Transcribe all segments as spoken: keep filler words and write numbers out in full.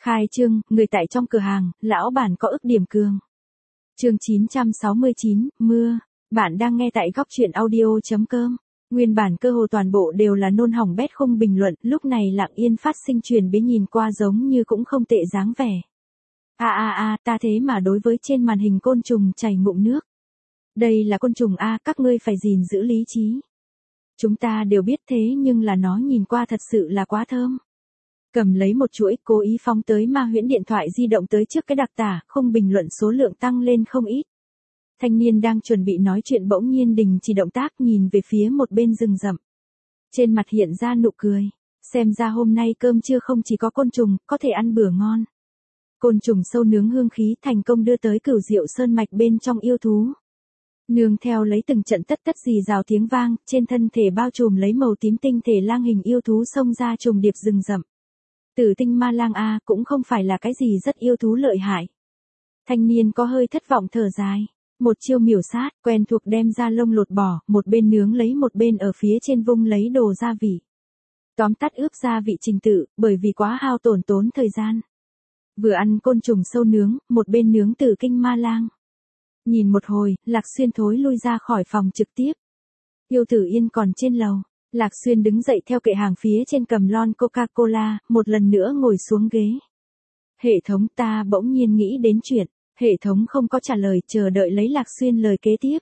Khai trương, người tại trong cửa hàng, lão bản có ức điểm cường. Chương chín trăm sáu mươi chín, mưa. Bạn đang nghe tại góc truyện audio chấm com. Nguyên bản cơ hồ toàn bộ đều là nôn hỏng bét không bình luận, lúc này lặng yên phát sinh truyền bế nhìn qua giống như cũng không tệ dáng vẻ. A a a, ta thế mà đối với trên màn hình côn trùng chảy ngụm nước. Đây là côn trùng a, các ngươi phải gìn giữ lý trí. Chúng ta đều biết thế nhưng là nó nhìn qua thật sự là quá thơm. Cầm lấy một chuỗi, cố ý phóng tới Ma Huyễn điện thoại di động tới trước cái đặc tả, không bình luận số lượng tăng lên không ít. Thanh niên đang chuẩn bị nói chuyện bỗng nhiên đình chỉ động tác, nhìn về phía một bên rừng rậm. Trên mặt hiện ra nụ cười, xem ra hôm nay cơm trưa không chỉ có côn trùng, có thể ăn bữa ngon. Côn trùng sâu nướng hương khí thành công đưa tới Cửu Diệu Sơn mạch bên trong yêu thú. Nương theo lấy từng trận tất tất rì rào tiếng vang, trên thân thể bao trùm lấy màu tím tinh thể lang hình yêu thú xông ra trùng điệp rừng rậm. Tử tinh ma lang a, cũng không phải là cái gì rất yêu thú lợi hại. Thanh niên có hơi thất vọng thở dài, một chiêu miểu sát, quen thuộc đem ra lông lột bỏ, một bên nướng lấy một bên ở phía trên vung lấy đồ gia vị. Tóm tắt ướp gia vị trình tự, bởi vì quá hao tổn tốn thời gian. Vừa ăn côn trùng sâu nướng, một bên nướng tử kinh ma lang. Nhìn một hồi, Lạc Xuyên thối lui ra khỏi phòng trực tiếp. Yêu Tử Yên còn trên lầu. Lạc Xuyên đứng dậy theo kệ hàng phía trên cầm lon Coca-Cola, một lần nữa ngồi xuống ghế. Hệ thống, ta bỗng nhiên nghĩ đến chuyện. Hệ thống không có trả lời, chờ đợi lấy Lạc Xuyên lời kế tiếp.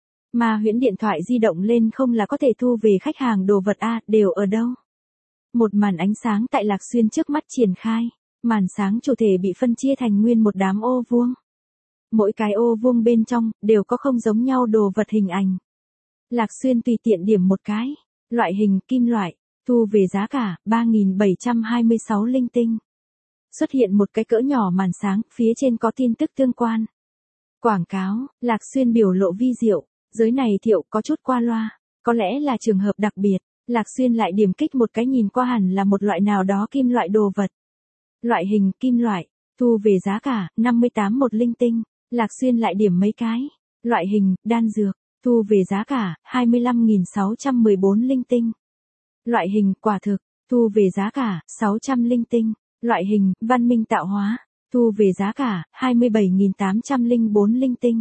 Ma Huyễn điện thoại di động lên không là có thể thu về khách hàng đồ vật a, đều ở đâu? Một màn ánh sáng tại Lạc Xuyên trước mắt triển khai. Màn sáng chủ thể bị phân chia thành nguyên một đám ô vuông. Mỗi cái ô vuông bên trong, đều có không giống nhau đồ vật hình ảnh. Lạc Xuyên tùy tiện điểm một cái. Loại hình, kim loại, thu về giá cả, ba nghìn bảy trăm hai mươi sáu linh tinh. Xuất hiện một cái cỡ nhỏ màn sáng, phía trên có tin tức tương quan. Quảng cáo, Lạc Xuyên biểu lộ vi diệu, giới này thiệu có chút qua loa, có lẽ là trường hợp đặc biệt. Lạc Xuyên lại điểm kích một cái nhìn qua hẳn là một loại nào đó kim loại đồ vật. Loại hình, kim loại, thu về giá cả, năm mươi tám một linh tinh. Lạc Xuyên lại điểm mấy cái. Loại hình, đan dược, thu về giá cả, hai mươi lăm nghìn sáu trăm mười bốn linh tinh. Loại hình, quả thực, thu về giá cả, sáu trăm linh tinh. Loại hình, văn minh tạo hóa, thu về giá cả, hai mươi bảy nghìn tám trăm lẻ bốn linh tinh.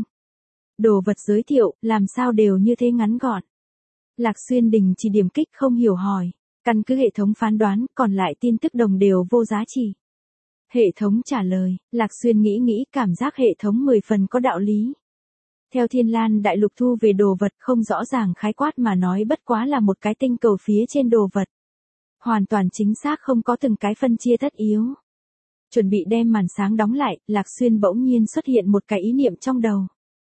Đồ vật giới thiệu, làm sao đều như thế ngắn gọn. Lạc Xuyên đình chỉ điểm kích không hiểu hỏi, căn cứ hệ thống phán đoán, còn lại tin tức đồng đều vô giá trị. Hệ thống trả lời, Lạc Xuyên nghĩ nghĩ cảm giác hệ thống mười phần có đạo lý. Theo Thiên Lan đại lục thu về đồ vật không rõ ràng khái quát mà nói bất quá là một cái tinh cầu phía trên đồ vật. Hoàn toàn chính xác không có từng cái phân chia tất yếu. Chuẩn bị đem màn sáng đóng lại, Lạc Xuyên bỗng nhiên xuất hiện một cái ý niệm trong đầu.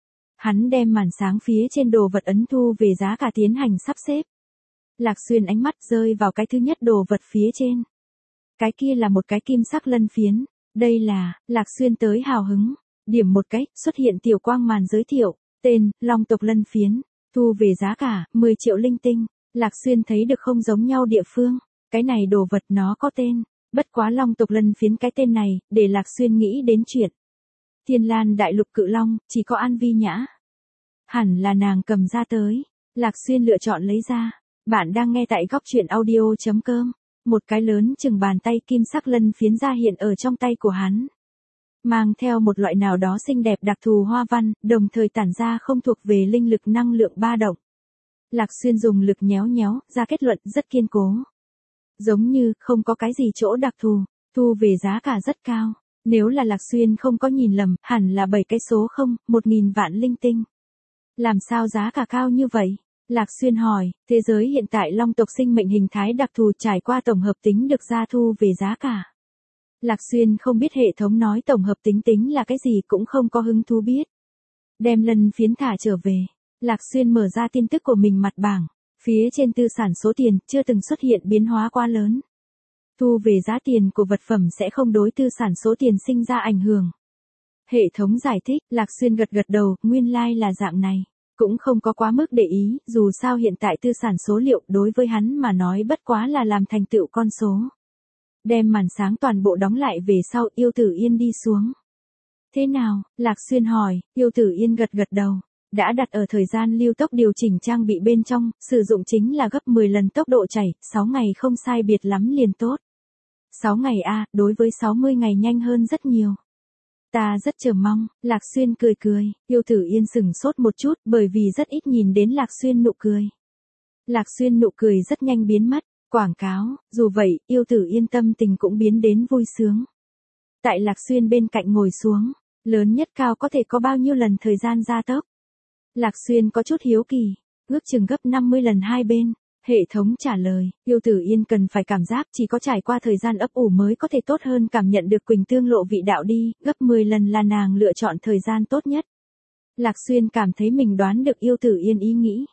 Hắn đem màn sáng phía trên đồ vật ấn thu về giá cả tiến hành sắp xếp. Lạc Xuyên ánh mắt rơi vào cái thứ nhất đồ vật phía trên. Cái kia là một cái kim sắc lân phiến. Đây là, Lạc Xuyên tới hào hứng. Điểm một cái, xuất hiện tiểu quang màn giới thiệu. Tên, Long tộc lân phiến. Thu về giá cả, mười triệu linh tinh. Lạc Xuyên thấy được không giống nhau địa phương. Cái này đồ vật nó có tên. Bất quá Long tộc lân phiến cái tên này, để Lạc Xuyên nghĩ đến chuyện. Thiên Lan đại lục cự long, chỉ có An Vi Nhã. Hẳn là nàng cầm ra tới. Lạc Xuyên lựa chọn lấy ra. Bạn đang nghe tại góc truyện audio chấm com. Một cái lớn chừng bàn tay kim sắc lân phiến ra hiện ở trong tay của hắn. Mang theo một loại nào đó xinh đẹp đặc thù hoa văn, đồng thời tản ra không thuộc về linh lực năng lượng ba động. Lạc Xuyên dùng lực nhéo nhéo, ra kết luận rất kiên cố. Giống như, không có cái gì chỗ đặc thù, thu về giá cả rất cao. Nếu là Lạc Xuyên không có nhìn lầm, hẳn là bảy cái số không, một nghìn vạn linh tinh. Làm sao giá cả cao như vậy? Lạc Xuyên hỏi, thế giới hiện tại long tộc sinh mệnh hình thái đặc thù trải qua tổng hợp tính được ra thu về giá cả. Lạc Xuyên không biết hệ thống nói tổng hợp tính tính là cái gì cũng không có hứng thú biết. Đem lân phiến thả trở về. Lạc Xuyên mở ra tin tức của mình mặt bảng. Phía trên tư sản số tiền chưa từng xuất hiện biến hóa quá lớn. Thu về giá tiền của vật phẩm sẽ không đối tư sản số tiền sinh ra ảnh hưởng. Hệ thống giải thích, Lạc Xuyên gật gật đầu, nguyên lai like là dạng này. Cũng không có quá mức để ý, dù sao hiện tại tư sản số liệu đối với hắn mà nói bất quá là làm thành tựu con số. Đem màn sáng toàn bộ đóng lại về sau, Yêu Tử Yên đi xuống. Thế nào? Lạc Xuyên hỏi, Yêu Tử Yên gật gật đầu. Đã đặt ở thời gian lưu tốc điều chỉnh trang bị bên trong, sử dụng chính là gấp mười lần tốc độ chảy, sáu ngày không sai biệt lắm liền tốt. sáu ngày a, đối với sáu mươi ngày nhanh hơn rất nhiều. Ta rất chờ mong, Lạc Xuyên cười cười, Yêu Tử Yên sừng sốt một chút bởi vì rất ít nhìn đến Lạc Xuyên nụ cười. Lạc Xuyên nụ cười rất nhanh biến mất, quảng cáo, dù vậy, Yêu Tử Yên tâm tình cũng biến đến vui sướng. Tại Lạc Xuyên bên cạnh ngồi xuống, lớn nhất cao có thể có bao nhiêu lần thời gian gia tốc. Lạc Xuyên có chút hiếu kỳ, ước chừng gấp năm mươi lần hai bên. Hệ thống trả lời, Yêu Tử Yên cần phải cảm giác chỉ có trải qua thời gian ấp ủ mới có thể tốt hơn cảm nhận được Quỳnh Tương lộ vị đạo đi, gấp mười lần là nàng lựa chọn thời gian tốt nhất. Lạc Xuyên cảm thấy mình đoán được Yêu Tử Yên ý nghĩ.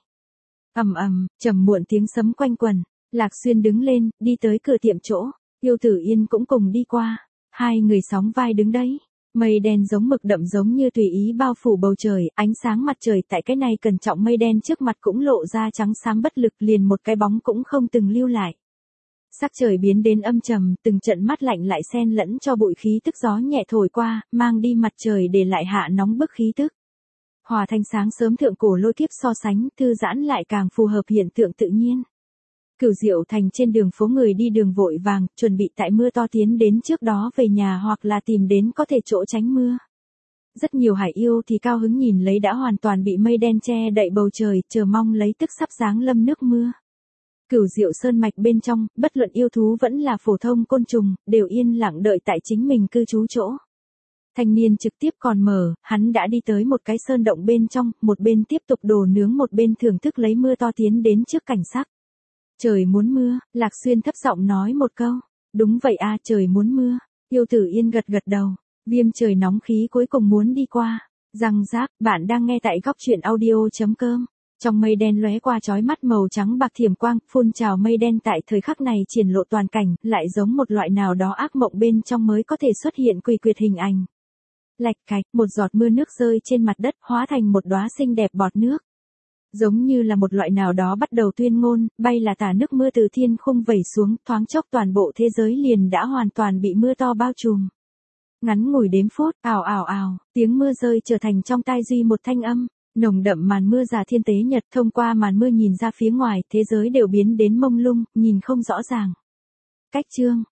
Ầm ầm, trầm muộn tiếng sấm quanh quần, Lạc Xuyên đứng lên, đi tới cửa tiệm chỗ, Yêu Tử Yên cũng cùng đi qua, hai người sóng vai đứng đấy. Mây đen giống mực đậm giống như tùy ý bao phủ bầu trời, ánh sáng mặt trời tại cái này cẩn trọng mây đen trước mặt cũng lộ ra trắng xám bất lực, liền một cái bóng cũng không từng lưu lại. Sắc trời biến đến âm trầm, từng trận mát lạnh lại xen lẫn cho bụi khí tức gió nhẹ thổi qua, mang đi mặt trời để lại hạ nóng bức khí tức. Hòa thành sáng sớm thượng cổ lôi kiếp so sánh, thư giãn lại càng phù hợp hiện tượng tự nhiên. Cửu Diệu Thành trên đường phố người đi đường vội vàng, chuẩn bị tại mưa to tiến đến trước đó về nhà hoặc là tìm đến có thể chỗ tránh mưa. Rất nhiều hải yêu thì cao hứng nhìn lấy đã hoàn toàn bị mây đen che đậy bầu trời, chờ mong lấy tức sắp giáng lâm nước mưa. Cửu Diệu Sơn mạch bên trong, bất luận yêu thú vẫn là phổ thông côn trùng, đều yên lặng đợi tại chính mình cư trú chỗ. Thanh niên trực tiếp còn mở, hắn đã đi tới một cái sơn động bên trong, một bên tiếp tục đồ nướng một bên thưởng thức lấy mưa to tiến đến trước cảnh sắc. Trời muốn mưa, Lạc Xuyên thấp giọng nói một câu. Đúng vậy a, trời muốn mưa. Yêu Tử Yên gật gật đầu. Viêm trời nóng khí cuối cùng muốn đi qua. Răng rác, bạn đang nghe tại góc truyện audio chấm com. Trong mây đen lóe qua chói mắt màu trắng bạc thiểm quang, phun trào mây đen tại thời khắc này triển lộ toàn cảnh, lại giống một loại nào đó ác mộng bên trong mới có thể xuất hiện quỷ quyệt hình ảnh. Lạch cạch, một giọt mưa nước rơi trên mặt đất, hóa thành một đóa xinh đẹp bọt nước. Giống như là một loại nào đó bắt đầu tuyên ngôn, bay là tả nước mưa từ thiên khung vẩy xuống, thoáng chốc toàn bộ thế giới liền đã hoàn toàn bị mưa to bao trùm. Ngắn ngủi đếm phút, ào ào ào, tiếng mưa rơi trở thành trong tai Duy một thanh âm, nồng đậm màn mưa giả thiên tế nhật, thông qua màn mưa nhìn ra phía ngoài, thế giới đều biến đến mông lung, nhìn không rõ ràng. Cách chương,